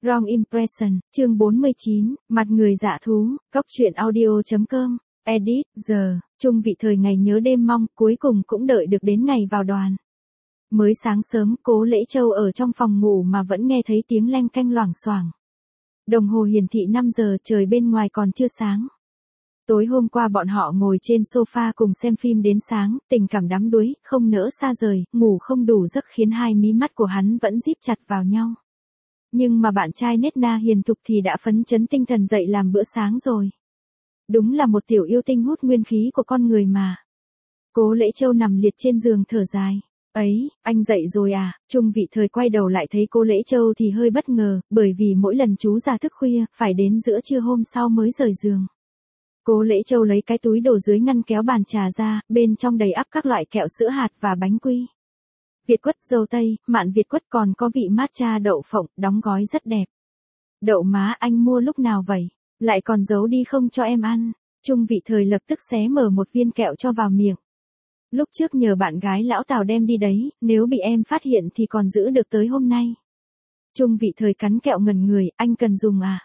Wrong Impression, chương 49, mặt người dạ thú, cóc truyện audio.com, edit, giờ, Chung Vị Thời ngày nhớ đêm mong, cuối cùng cũng đợi được đến ngày vào đoàn. Mới sáng sớm, Cố Lễ Châu ở trong phòng ngủ mà vẫn nghe thấy tiếng leng keng loảng xoảng. Đồng hồ hiển thị 5 giờ, trời bên ngoài còn chưa sáng. Tối hôm qua bọn họ ngồi trên sofa cùng xem phim đến sáng, tình cảm đắm đuối, không nỡ xa rời, ngủ không đủ giấc khiến hai mí mắt của hắn vẫn díp chặt vào nhau. Nhưng mà bạn trai nết na hiền thục thì đã phấn chấn tinh thần dậy làm bữa sáng rồi. Đúng là một tiểu yêu tinh hút nguyên khí của con người mà. Cố Lễ Châu nằm liệt trên giường thở dài. Ấy, anh dậy rồi à? Chung Vị Thời quay đầu lại thấy Cố Lễ Châu thì hơi bất ngờ, bởi vì mỗi lần chú già thức khuya, phải đến giữa trưa hôm sau mới rời giường. Cố Lễ Châu lấy cái túi đồ dưới ngăn kéo bàn trà ra, bên trong đầy ắp các loại kẹo sữa hạt và bánh quy. Việt quất, dâu tây, mạn Việt quất còn có vị matcha đậu phộng, đóng gói rất đẹp. Đậu má anh mua lúc nào vậy? Lại còn giấu đi không cho em ăn. Chung Vị Thời lập tức xé mở một viên kẹo cho vào miệng. Lúc trước nhờ bạn gái lão Tào đem đi đấy, nếu bị em phát hiện thì còn giữ được tới hôm nay. Chung Vị Thời cắn kẹo ngẩn người, anh cần dùng à?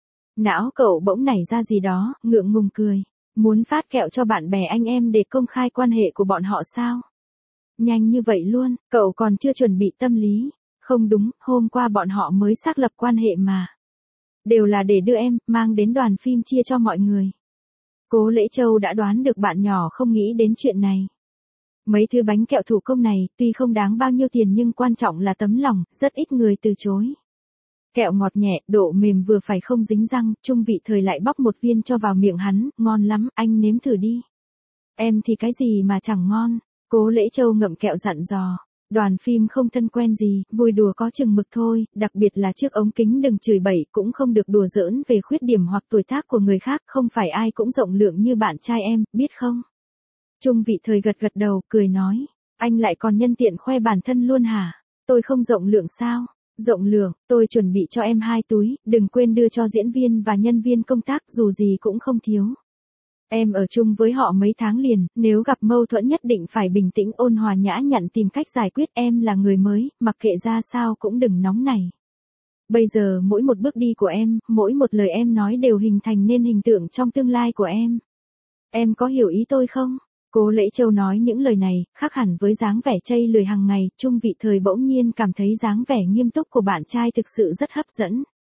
Não cậu bỗng nảy ra gì đó, ngượng ngùng cười. Muốn phát kẹo cho bạn bè anh em để công khai quan hệ của bọn họ sao? Nhanh như vậy luôn, cậu còn chưa chuẩn bị tâm lý. Không đúng, hôm qua bọn họ mới xác lập quan hệ mà. Đều là để đưa em, mang đến đoàn phim chia cho mọi người. Cố Lễ Châu đã đoán được bạn nhỏ không nghĩ đến chuyện này. Mấy thứ bánh kẹo thủ công này, tuy không đáng bao nhiêu tiền nhưng quan trọng là tấm lòng, rất ít người từ chối. Kẹo ngọt nhẹ, độ mềm vừa phải không dính răng, Chung Vị Thời lại bóc một viên cho vào miệng hắn, ngon lắm, anh nếm thử đi. Em thì cái gì mà chẳng ngon. Cố Lễ Châu ngậm kẹo dặn dò. Đoàn phim không thân quen gì, vui đùa có chừng mực thôi, đặc biệt là trước ống kính đừng chửi bậy, cũng không được đùa giỡn về khuyết điểm hoặc tuổi tác của người khác, không phải ai cũng rộng lượng như bạn trai em, biết không? Chung Vị Thời gật gật đầu, cười nói, anh lại còn nhân tiện khoe bản thân luôn hả? Tôi không rộng lượng sao? Rộng lượng, tôi chuẩn bị cho em 2 túi, đừng quên đưa cho diễn viên và nhân viên công tác, dù gì cũng không thiếu. Em ở chung với họ mấy tháng liền, nếu gặp mâu thuẫn nhất định phải bình tĩnh ôn hòa nhã nhặn tìm cách giải quyết, em là người mới, mặc kệ ra sao cũng đừng nóng nảy. Bây giờ mỗi một bước đi của em, mỗi một lời em nói đều hình thành nên hình tượng trong tương lai của em. Em có hiểu ý tôi không? Cố Lễ Châu nói những lời này, khác hẳn với dáng vẻ chây lười hàng ngày, Chung Vị Thời bỗng nhiên cảm thấy dáng vẻ nghiêm túc của bạn trai thực sự rất hấp dẫn.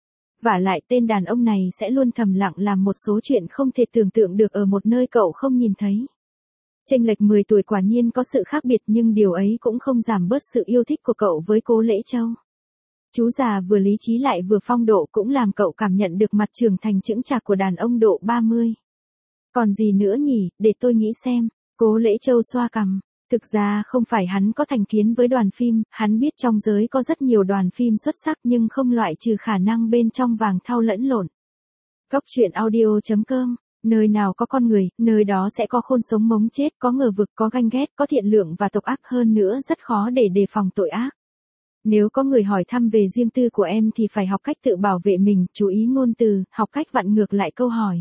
Vả lại tên đàn ông này sẽ luôn thầm lặng làm một số chuyện không thể tưởng tượng được ở một nơi cậu không nhìn thấy. Chênh lệch 10 tuổi quả nhiên có sự khác biệt nhưng điều ấy cũng không giảm bớt sự yêu thích của cậu với Cố Lễ Châu. Chú già vừa lý trí lại vừa phong độ cũng làm cậu cảm nhận được mặt trưởng thành chững chạc của đàn ông độ 30. Còn gì nữa nhỉ, để tôi nghĩ xem. Cố Lễ Châu xoa cằm. Thực ra không phải hắn có thành kiến với đoàn phim, hắn biết trong giới có rất nhiều đoàn phim xuất sắc nhưng không loại trừ khả năng bên trong vàng thau lẫn lộn. Cóc truyện audio.com, nơi nào có con người, nơi đó sẽ có khôn sống mống chết, có ngờ vực, có ganh ghét, có thiện lượng và độc ác, hơn nữa rất khó để đề phòng tội ác. Nếu có người hỏi thăm về riêng tư của em thì phải học cách tự bảo vệ mình, chú ý ngôn từ, học cách vặn ngược lại câu hỏi.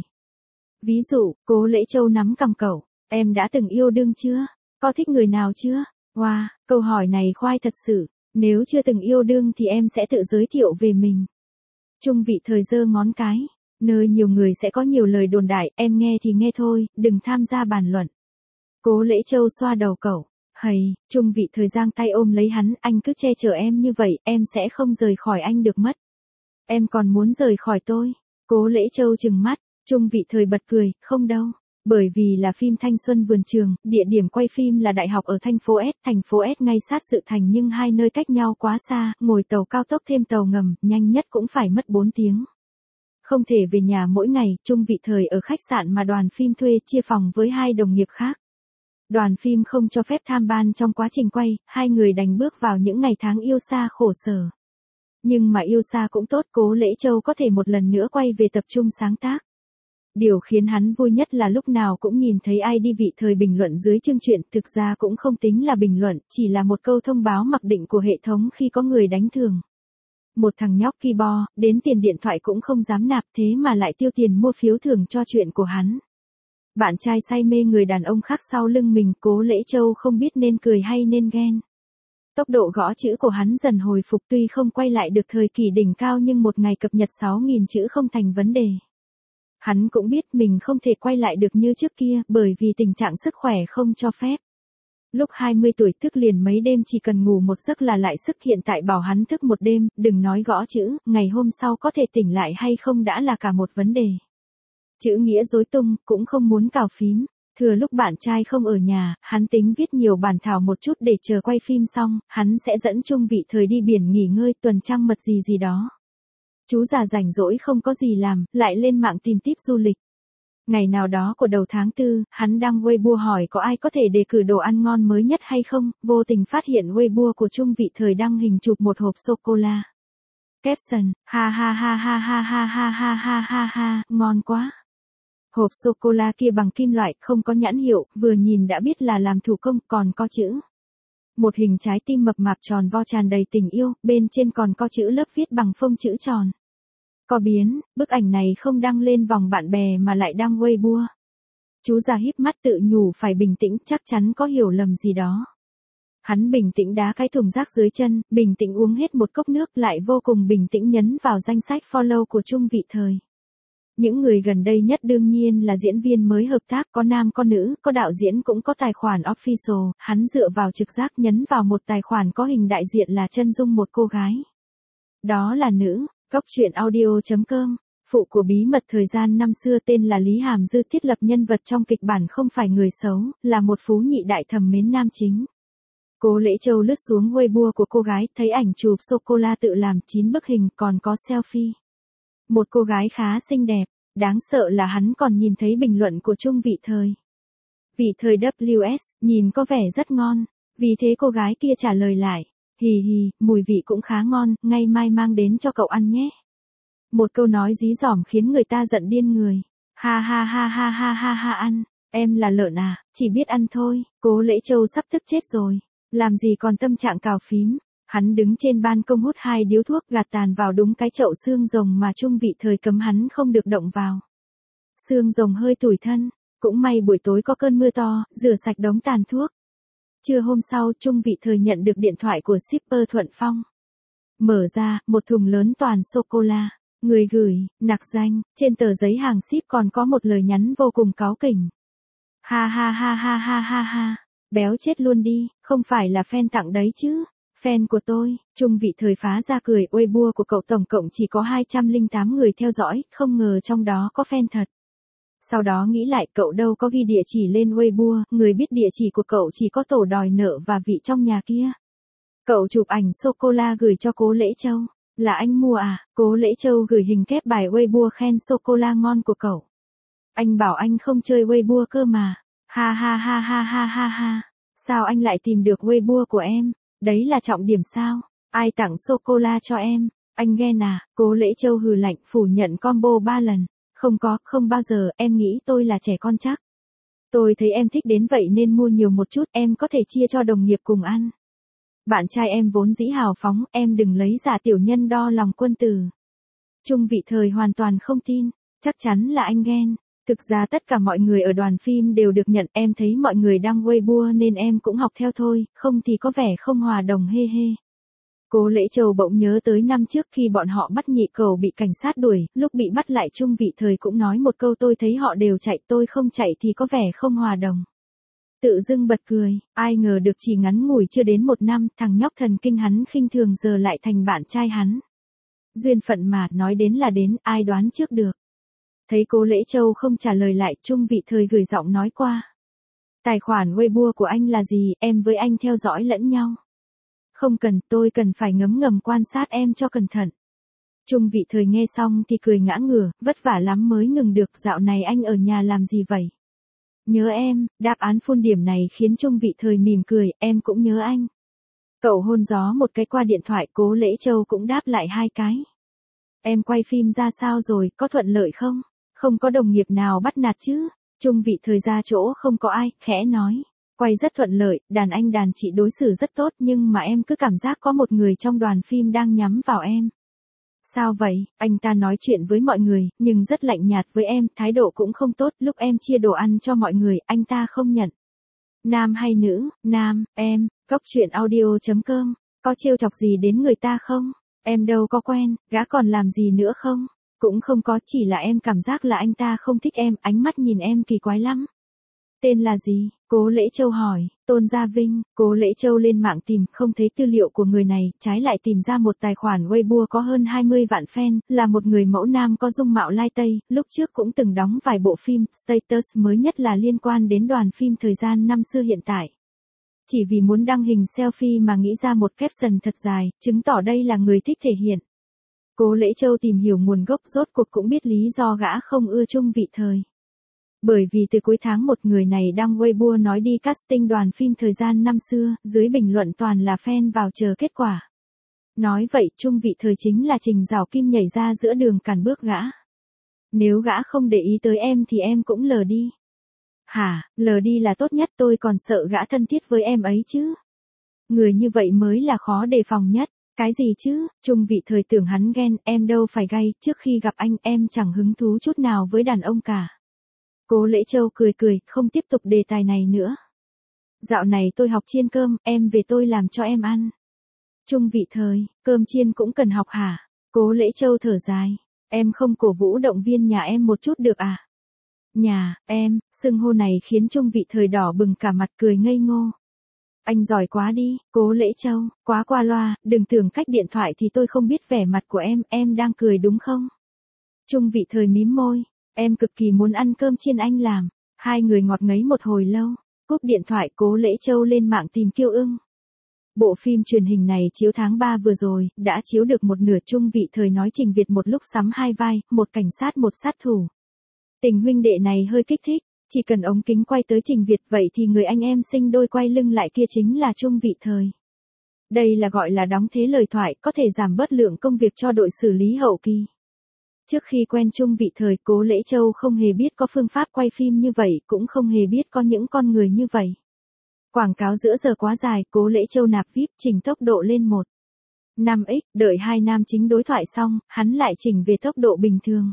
Ví dụ, Cố Lễ Châu nắm cằm cậu, em đã từng yêu đương chưa? Có thích người nào chưa? Wow, câu hỏi này khoai thật sự. Nếu chưa từng yêu đương thì em sẽ tự giới thiệu về mình. Chung Vị Thời giơ ngón cái. Nơi nhiều người sẽ có nhiều lời đồn đại, em nghe thì nghe thôi, đừng tham gia bàn luận. Cố Lễ Châu xoa đầu cậu. Hầy, Chung Vị Thời giang tay ôm lấy hắn, anh cứ che chở em như vậy, em sẽ không rời khỏi anh được mất. Em còn muốn rời khỏi tôi. Cố Lễ Châu trừng mắt, Chung Vị Thời bật cười, không đâu. Bởi vì là phim thanh xuân vườn trường, địa điểm quay phim là đại học ở thành phố S ngay sát sự thành nhưng hai nơi cách nhau quá xa, ngồi tàu cao tốc thêm tàu ngầm, nhanh nhất cũng phải mất 4 tiếng. Không thể về nhà mỗi ngày, Chung Vị Thời ở khách sạn mà đoàn phim thuê chia phòng với 2 đồng nghiệp khác. Đoàn phim không cho phép tham ban trong quá trình quay, hai người đành bước vào những ngày tháng yêu xa khổ sở. Nhưng mà yêu xa cũng tốt, Cố Lễ Châu có thể một lần nữa quay về tập trung sáng tác. Điều khiến hắn vui nhất là lúc nào cũng nhìn thấy ai đi Vị Thời bình luận dưới chương truyện, thực ra cũng không tính là bình luận, chỉ là một câu thông báo mặc định của hệ thống khi có người đánh thường. Một thằng nhóc keyboard, đến tiền điện thoại cũng không dám nạp thế mà lại tiêu tiền mua phiếu thưởng cho chuyện của hắn. Bạn trai say mê người đàn ông khác sau lưng mình, Cố Lễ Châu không biết nên cười hay nên ghen. Tốc độ gõ chữ của hắn dần hồi phục, tuy không quay lại được thời kỳ đỉnh cao nhưng một ngày cập nhật 6.000 chữ không thành vấn đề. Hắn cũng biết mình không thể quay lại được như trước kia bởi vì tình trạng sức khỏe không cho phép. Lúc 20 tuổi thức liền mấy đêm chỉ cần ngủ một giấc là lại sức, hiện tại bảo hắn thức một đêm, đừng nói gõ chữ, ngày hôm sau có thể tỉnh lại hay không đã là cả một vấn đề. Chữ nghĩa rối tung, cũng không muốn cào phím. Thừa lúc bạn trai không ở nhà, hắn tính viết nhiều bản thảo một chút để chờ quay phim xong, hắn sẽ dẫn Trung Vị Thời đi biển nghỉ ngơi, tuần trăng mật gì gì đó. Chú già rảnh rỗi không có gì làm, lại lên mạng tìm tip du lịch. Ngày nào đó của đầu tháng 4, hắn đăng Weibo hỏi có ai có thể đề cử đồ ăn ngon mới nhất hay không, vô tình phát hiện Weibo của Trung Vị Thời đăng hình chụp một hộp sô-cô-la. Caption, ha ha ha ha ha ha ha ha ha ha ha, ngon quá. Hộp sô-cô-la kia bằng kim loại, không có nhãn hiệu, vừa nhìn đã biết là làm thủ công, còn có chữ. Một hình trái tim mập mạp tròn vo tràn đầy tình yêu, bên trên còn có chữ lớp viết bằng phông chữ tròn. Có biến, bức ảnh này không đăng lên vòng bạn bè mà lại đăng Weibo. Chú già híp mắt tự nhủ phải bình tĩnh, chắc chắn có hiểu lầm gì đó. Hắn bình tĩnh đá cái thùng rác dưới chân, bình tĩnh uống hết một cốc nước, lại vô cùng bình tĩnh nhấn vào danh sách follow của Trung Vị Thời. Những người gần đây nhất đương nhiên là diễn viên mới hợp tác, có nam có nữ, có đạo diễn cũng có tài khoản official, hắn dựa vào trực giác nhấn vào một tài khoản có hình đại diện là chân dung một cô gái. Đó là nữ. Cốc truyện audio.com, phụ của bí mật thời gian năm xưa tên là Lý Hàm Dư, thiết lập nhân vật trong kịch bản không phải người xấu, là một phú nhị đại thầm mến nam chính. Cố Lễ Châu lướt xuống Weibo của cô gái, thấy ảnh chụp sô-cô-la tự làm 9 bức hình, còn có selfie. Một cô gái khá xinh đẹp, đáng sợ là hắn còn nhìn thấy bình luận của Trung Vị Thời. Vị Thời WS, nhìn có vẻ rất ngon, vì thế cô gái kia trả lời lại. Hì hì, mùi vị cũng khá ngon, ngày mai mang đến cho cậu ăn nhé. Một câu nói dí dỏm khiến người ta giận điên người. Ha ha ha ha ha ha ha ăn, em là lợn à, chỉ biết ăn thôi. Cố Lễ Châu sắp tức chết rồi, làm gì còn tâm trạng cào phím. Hắn đứng trên ban công hút 2 điếu thuốc, gạt tàn vào đúng cái chậu xương rồng mà Trung Vị Thời cấm hắn không được động vào. Xương rồng hơi tủi thân, cũng may buổi tối có cơn mưa to, rửa sạch đống tàn thuốc. Trưa hôm sau, Trung Vị Thời nhận được điện thoại của shipper Thuận Phong. Mở ra, một thùng lớn toàn sô-cô-la. Người gửi, nặc danh, trên tờ giấy hàng ship còn có một lời nhắn vô cùng cáu kỉnh. Ha ha ha ha ha ha ha, béo chết luôn đi, không phải là fan tặng đấy chứ. Fan của tôi, Trung Vị Thời phá ra cười, Weibo của cậu tổng cộng chỉ có 208 người theo dõi, không ngờ trong đó có fan thật. Sau đó nghĩ lại, cậu đâu có ghi địa chỉ lên Weibo, người biết địa chỉ của cậu chỉ có tổ đòi nợ và vị trong nhà kia. Cậu chụp ảnh sô-cô-la gửi cho Cố Lễ Châu. Là anh mua à? Cố Lễ Châu gửi hình kép bài Weibo khen sô-cô-la ngon của cậu. Anh bảo anh không chơi Weibo cơ mà. Ha ha ha ha ha ha ha. Sao anh lại tìm được Weibo của em? Đấy là trọng điểm sao? Ai tặng sô-cô-la cho em? Anh ghen à? Cố Lễ Châu hừ lạnh, phủ nhận combo 3 lần. Không có, không bao giờ, em nghĩ tôi là trẻ con chắc. Tôi thấy em thích đến vậy nên mua nhiều một chút, em có thể chia cho đồng nghiệp cùng ăn. Bạn trai em vốn dĩ hào phóng, em đừng lấy giả tiểu nhân đo lòng quân tử. Trung Vị Thời hoàn toàn không tin, chắc chắn là anh ghen. Thực ra tất cả mọi người ở đoàn phim đều được nhận, em thấy mọi người đăng Weibo nên em cũng học theo thôi, không thì có vẻ không hòa đồng hê hê. Cố Lễ Châu bỗng nhớ tới năm trước khi bọn họ bắt nhị cầu bị cảnh sát đuổi, lúc bị bắt lại Trung Vị Thời cũng nói một câu tôi thấy họ đều chạy tôi không chạy thì có vẻ không hòa đồng. Tự dưng bật cười, ai ngờ được chỉ ngắn ngủi chưa đến 1 năm, thằng nhóc thần kinh hắn khinh thường giờ lại thành bạn trai hắn. Duyên phận mà, nói đến là đến, ai đoán trước được. Thấy Cố Lễ Châu không trả lời lại, Trung Vị Thời gửi giọng nói qua. Tài khoản Weibo của anh là gì, em với anh theo dõi lẫn nhau. Không cần, tôi cần phải ngấm ngầm quan sát em cho cẩn thận. Trung Vị Thời nghe xong thì cười ngã ngửa, vất vả lắm mới ngừng được, dạo này anh ở nhà làm gì vậy? Nhớ em, đáp án phun điểm này khiến Trung Vị Thời mỉm cười, em cũng nhớ anh. Cậu hôn gió một cái qua điện thoại, Cố Lễ Châu cũng đáp lại 2 cái. Em quay phim ra sao rồi, có thuận lợi không? Không có đồng nghiệp nào bắt nạt chứ? Trung Vị Thời ra chỗ không có ai, khẽ nói. Quay rất thuận lợi, đàn anh đàn chị đối xử rất tốt nhưng mà em cứ cảm giác có một người trong đoàn phim đang nhắm vào em. Sao vậy? Anh ta nói chuyện với mọi người, nhưng rất lạnh nhạt với em, thái độ cũng không tốt, lúc em chia đồ ăn cho mọi người, anh ta không nhận. Nam hay nữ? Nam, em, Cốc truyện audio.com, có trêu chọc gì đến người ta không? Em đâu có quen, gã còn làm gì nữa không? Cũng không có, chỉ là em cảm giác là anh ta không thích em, ánh mắt nhìn em kỳ quái lắm. Tên là gì? Cố Lễ Châu hỏi. Tôn Gia Vinh. Cố Lễ Châu lên mạng tìm, không thấy tư liệu của người này, trái lại tìm ra một tài khoản Weibo có hơn 20 vạn fan, là một người mẫu nam có dung mạo lai tây, lúc trước cũng từng đóng vài bộ phim, status mới nhất là liên quan đến đoàn phim thời gian năm xưa hiện tại. Chỉ vì muốn đăng hình selfie mà nghĩ ra một caption thật dài, chứng tỏ đây là người thích thể hiện. Cố Lễ Châu tìm hiểu nguồn gốc, rốt cuộc cũng biết lý do gã không ưa Chung Vị Thời. Bởi vì từ cuối tháng một người này đăng Weibo nói đi casting đoàn phim thời gian năm xưa, dưới bình luận toàn là fan vào chờ kết quả. Nói vậy Chung Vị Thời chính là Trình Giảo Kim nhảy ra giữa đường cản bước gã. Nếu gã không để ý tới em thì em cũng lờ đi. Hả, lờ đi là tốt nhất, tôi còn sợ gã thân thiết với em ấy chứ. Người như vậy mới là khó đề phòng nhất. Cái gì chứ, Chung Vị Thời tưởng hắn ghen, em đâu phải gay, trước khi gặp anh em chẳng hứng thú chút nào với đàn ông cả. Cố Lễ Châu cười cười, không tiếp tục đề tài này nữa. Dạo này tôi học chiên cơm, em về tôi làm cho em ăn. Chung Vị Thời, cơm chiên cũng cần học hả? Cố Lễ Châu thở dài, em không cổ vũ động viên nhà em một chút được à? Nhà, em, xưng hô này khiến Chung Vị Thời đỏ bừng cả mặt, cười ngây ngô. Anh giỏi quá đi, Cố Lễ Châu, quá qua loa, đừng tưởng cách điện thoại thì tôi không biết vẻ mặt của em đang cười đúng không? Chung Vị Thời mím môi, em cực kỳ muốn ăn cơm chiên anh làm. Hai người ngọt ngấy một hồi lâu, cúp điện thoại Cố Lễ Châu lên mạng tìm Kiêu Ưng. Bộ phim truyền hình này chiếu tháng 3 vừa rồi, đã chiếu được một nửa. Chung Vị Thời nói Trình Việt một lúc sắm hai vai, một cảnh sát một sát thủ. Tình huynh đệ này hơi kích thích. Chỉ cần ống kính quay tới Trình Việt vậy thì người anh em sinh đôi quay lưng lại kia chính là Chung Vị Thời. Đây là gọi là đóng thế lời thoại, có thể giảm bớt lượng công việc cho đội xử lý hậu kỳ. Trước khi quen Chung Vị Thời, Cố Lễ Châu không hề biết có phương pháp quay phim như vậy, cũng không hề biết có những con người như vậy. Quảng cáo giữa giờ quá dài, Cố Lễ Châu nạp VIP chỉnh tốc độ lên 1:5x, đợi hai nam chính đối thoại xong, hắn lại chỉnh về tốc độ bình thường.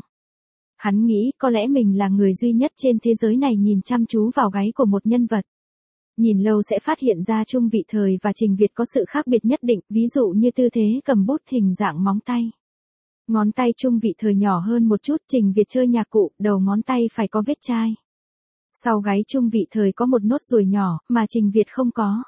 Hắn nghĩ có lẽ mình là người duy nhất trên thế giới này nhìn chăm chú vào gáy của một nhân vật. Nhìn lâu sẽ phát hiện ra Chung Vị Thời và Trình Việt có sự khác biệt nhất định, ví dụ như tư thế cầm bút, hình dạng móng tay. Ngón tay Chung Vị Thời nhỏ hơn một chút, Trình Việt chơi nhạc cụ, đầu ngón tay phải có vết chai. Sau gáy Chung Vị Thời có một nốt ruồi nhỏ, mà Trình Việt không có.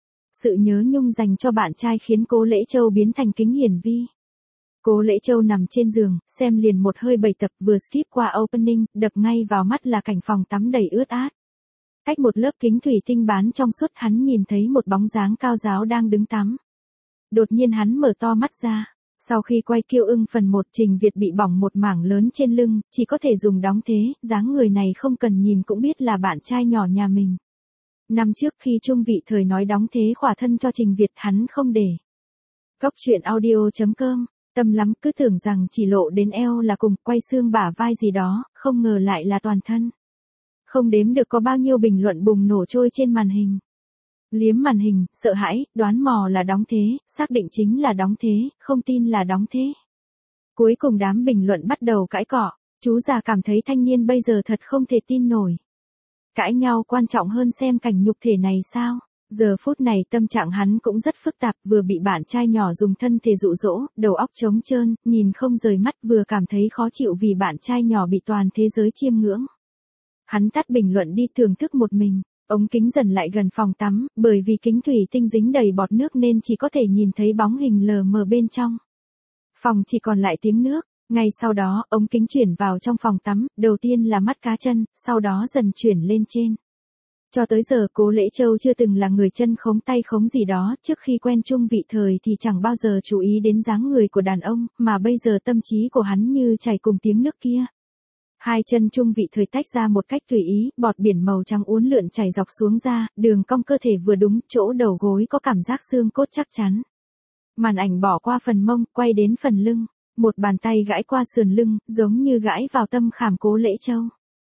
Sự nhớ nhung dành cho bạn trai khiến Cố Lễ Châu biến thành kính hiển vi. Cố Lễ Châu nằm trên giường, xem liền một hơi 7 tập, vừa skip qua opening, đập ngay vào mắt là cảnh phòng tắm đầy ướt át. Cách một lớp kính thủy tinh bán trong suốt, hắn nhìn thấy một bóng dáng cao ráo đang đứng tắm. Đột nhiên hắn mở to mắt ra. Sau khi quay Kiêu Ưng phần 1, Trình Việt bị bỏng một mảng lớn trên lưng, chỉ có thể dùng đóng thế, dáng người này không cần nhìn cũng biết là bạn trai nhỏ nhà mình. Năm trước khi Chung Vị Thời nói đóng thế khỏa thân cho Trình Việt, hắn không để. Cốc truyện audio.com, tâm lắm, cứ tưởng rằng chỉ lộ đến eo là cùng, quay xương bả vai gì đó, không ngờ lại là toàn thân. Không đếm được có bao nhiêu bình luận bùng nổ trôi trên màn hình. Liếm màn hình, sợ hãi, đoán mò là đóng thế, xác định chính là đóng thế, không tin là đóng thế. Cuối cùng đám bình luận bắt đầu cãi cọ, chú già cảm thấy thanh niên bây giờ thật không thể tin nổi. Cãi nhau quan trọng hơn xem cảnh nhục thể này sao? Giờ phút này tâm trạng hắn cũng rất phức tạp, vừa bị bạn trai nhỏ dùng thân thể dụ dỗ, đầu óc trống trơn, nhìn không rời mắt, vừa cảm thấy khó chịu vì bạn trai nhỏ bị toàn thế giới chiêm ngưỡng. Hắn tắt bình luận đi, thưởng thức một mình. Ống kính dần lại gần phòng tắm, bởi vì kính thủy tinh dính đầy bọt nước nên chỉ có thể nhìn thấy bóng hình lờ mờ bên trong. Phòng chỉ còn lại tiếng nước. Ngay sau đó, ống kính chuyển vào trong phòng tắm, đầu tiên là mắt cá chân, sau đó dần chuyển lên trên. Cho tới giờ Cố Lễ Châu chưa từng là người chân khống tay khống gì đó, trước khi quen Chung Vị Thời thì chẳng bao giờ chú ý đến dáng người của đàn ông, mà bây giờ tâm trí của hắn như chảy cùng tiếng nước kia. Hai chân Chung Vị Thời tách ra một cách tùy ý, bọt biển màu trắng uốn lượn chảy dọc xuống da, đường cong cơ thể vừa đúng, chỗ đầu gối có cảm giác xương cốt chắc chắn. Màn ảnh bỏ qua phần mông, quay đến phần lưng, một bàn tay gãi qua sườn lưng, giống như gãi vào tâm khảm Cố Lễ Châu.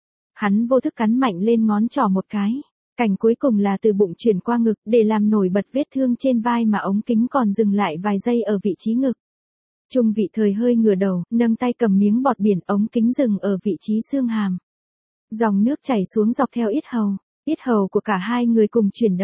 Hắn vô thức cắn mạnh lên ngón trỏ một cái. Cảnh cuối cùng là từ bụng chuyển qua ngực, để làm nổi bật vết thương trên vai mà ống kính còn dừng lại vài giây ở vị trí ngực. Chung Vị Thời hơi ngửa đầu, nâng tay cầm miếng bọt biển, ống kính dừng ở vị trí xương hàm. Dòng nước chảy xuống dọc theo yết hầu của cả hai người cùng chuyển động.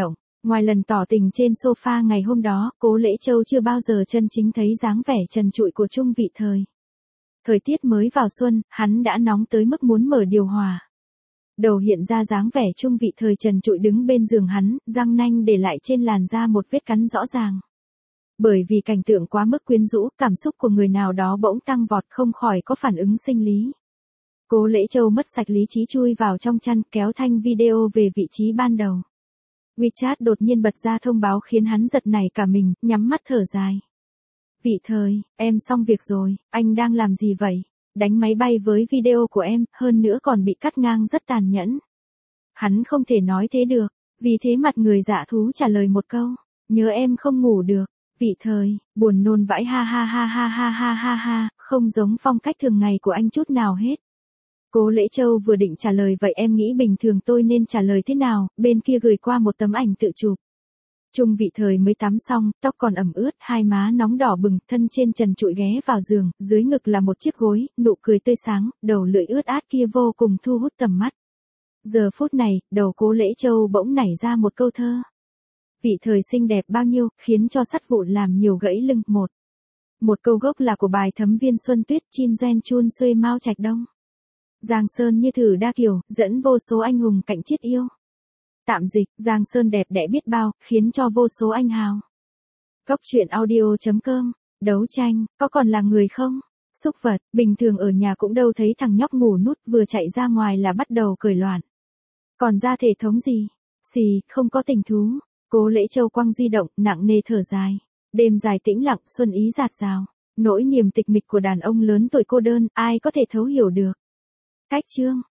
Ngoài lần tỏ tình trên sofa ngày hôm đó, Cố Lễ Châu chưa bao giờ chân chính thấy dáng vẻ trần trụi của Trung Vị Thời. Thời tiết mới vào xuân, hắn đã nóng tới mức muốn mở điều hòa. Đầu hiện ra dáng vẻ Trung Vị Thời trần trụi đứng bên giường hắn, răng nanh để lại trên làn da một vết cắn rõ ràng. Bởi vì cảnh tượng quá mức quyến rũ, cảm xúc của người nào đó bỗng tăng vọt không khỏi có phản ứng sinh lý. Cố Lễ Châu mất sạch lý trí chui vào trong chăn kéo thanh video về vị trí ban đầu. WeChat đột nhiên bật ra thông báo khiến hắn giật nảy cả mình, nhắm mắt thở dài. Vị Thời, em xong việc rồi, anh đang làm gì vậy? Đánh máy bay với video của em, hơn nữa còn bị cắt ngang rất tàn nhẫn. Hắn không thể nói thế được, vì thế mặt người dạ thú trả lời một câu, nhớ em không ngủ được. Vị Thời, buồn nôn vãi ha ha ha ha ha ha ha ha, không giống phong cách thường ngày của anh chút nào hết. Cố Lễ Châu vừa định trả lời vậy em nghĩ bình thường tôi nên trả lời thế nào, bên kia gửi qua một tấm ảnh tự chụp. Trung Vị Thời mới tắm xong, tóc còn ẩm ướt, hai má nóng đỏ bừng, thân trên trần trụi ghé vào giường, dưới ngực là một chiếc gối, nụ cười tươi sáng, đầu lưỡi ướt át kia vô cùng thu hút tầm mắt. Giờ phút này, đầu Cố Lễ Châu bỗng nảy ra một câu thơ. Vị Thời xinh đẹp bao nhiêu, khiến cho sắt vụn làm nhiều gãy lưng. Một câu gốc là của bài Thấm Viên Xuân Tuyết, Chin Doen Chun Xuê Mao Trạch Đông. Giang Sơn như thử đa kiều, dẫn vô số anh hùng cạnh chiết yêu. Tạm dịch, Giang Sơn đẹp đẽ biết bao, khiến cho vô số anh hào. Góc truyện audio.com, đấu tranh, có còn là người không? Xúc vật, bình thường ở nhà cũng đâu thấy thằng nhóc ngủ nút vừa chạy ra ngoài là bắt đầu cởi loạn. Còn ra thể thống gì? Xì, không có tình thú. Cố Lễ Châu quăng di động, nặng nề thở dài. Đêm dài tĩnh lặng, xuân ý dạt dào. Nỗi niềm tịch mịch của đàn ông lớn tuổi cô đơn, ai có thể thấu hiểu được. Cách chương.